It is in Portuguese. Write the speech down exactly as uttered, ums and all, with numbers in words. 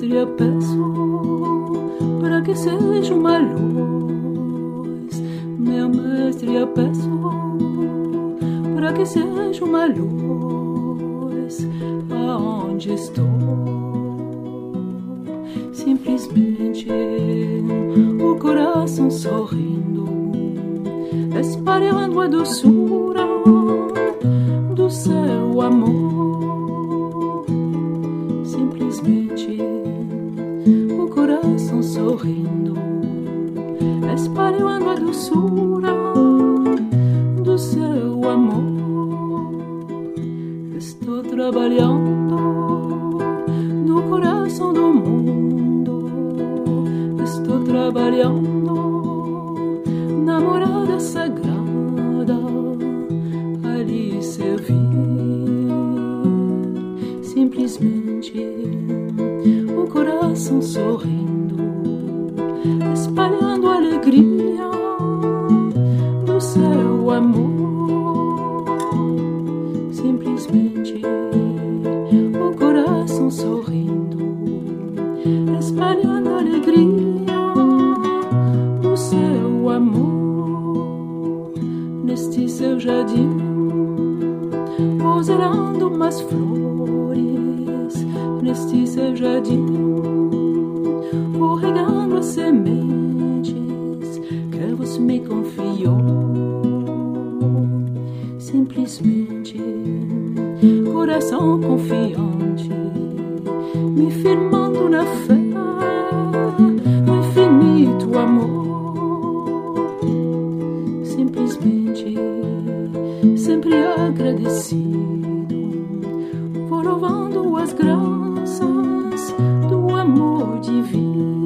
lhe peço para que seja uma luz. Meu mestre, lhe peço para que seja uma luz aonde estou. Simplesmente o coração sorrindo, espalhando a doçura do seu amor. Simplesmente o coração sorrindo, espalhando a doçura do seu amor. Estou trabalhando no coração do mundo, estou trabalhando na morada sagrada, ali servir. Simplesmente o coração sorrindo, espalhando a alegria do seu amor. Simplesmente o coração sorrindo, espalhando a alegria do seu amor. Neste seu jardim, vou zerando umas flores. Neste seu jardim, vou regando as sementes que você me confiou. Simplesmente coração confiante, me firmando na fé no infinito amor. Simplesmente sempre agradecido, vou louvando as graças do amor divino.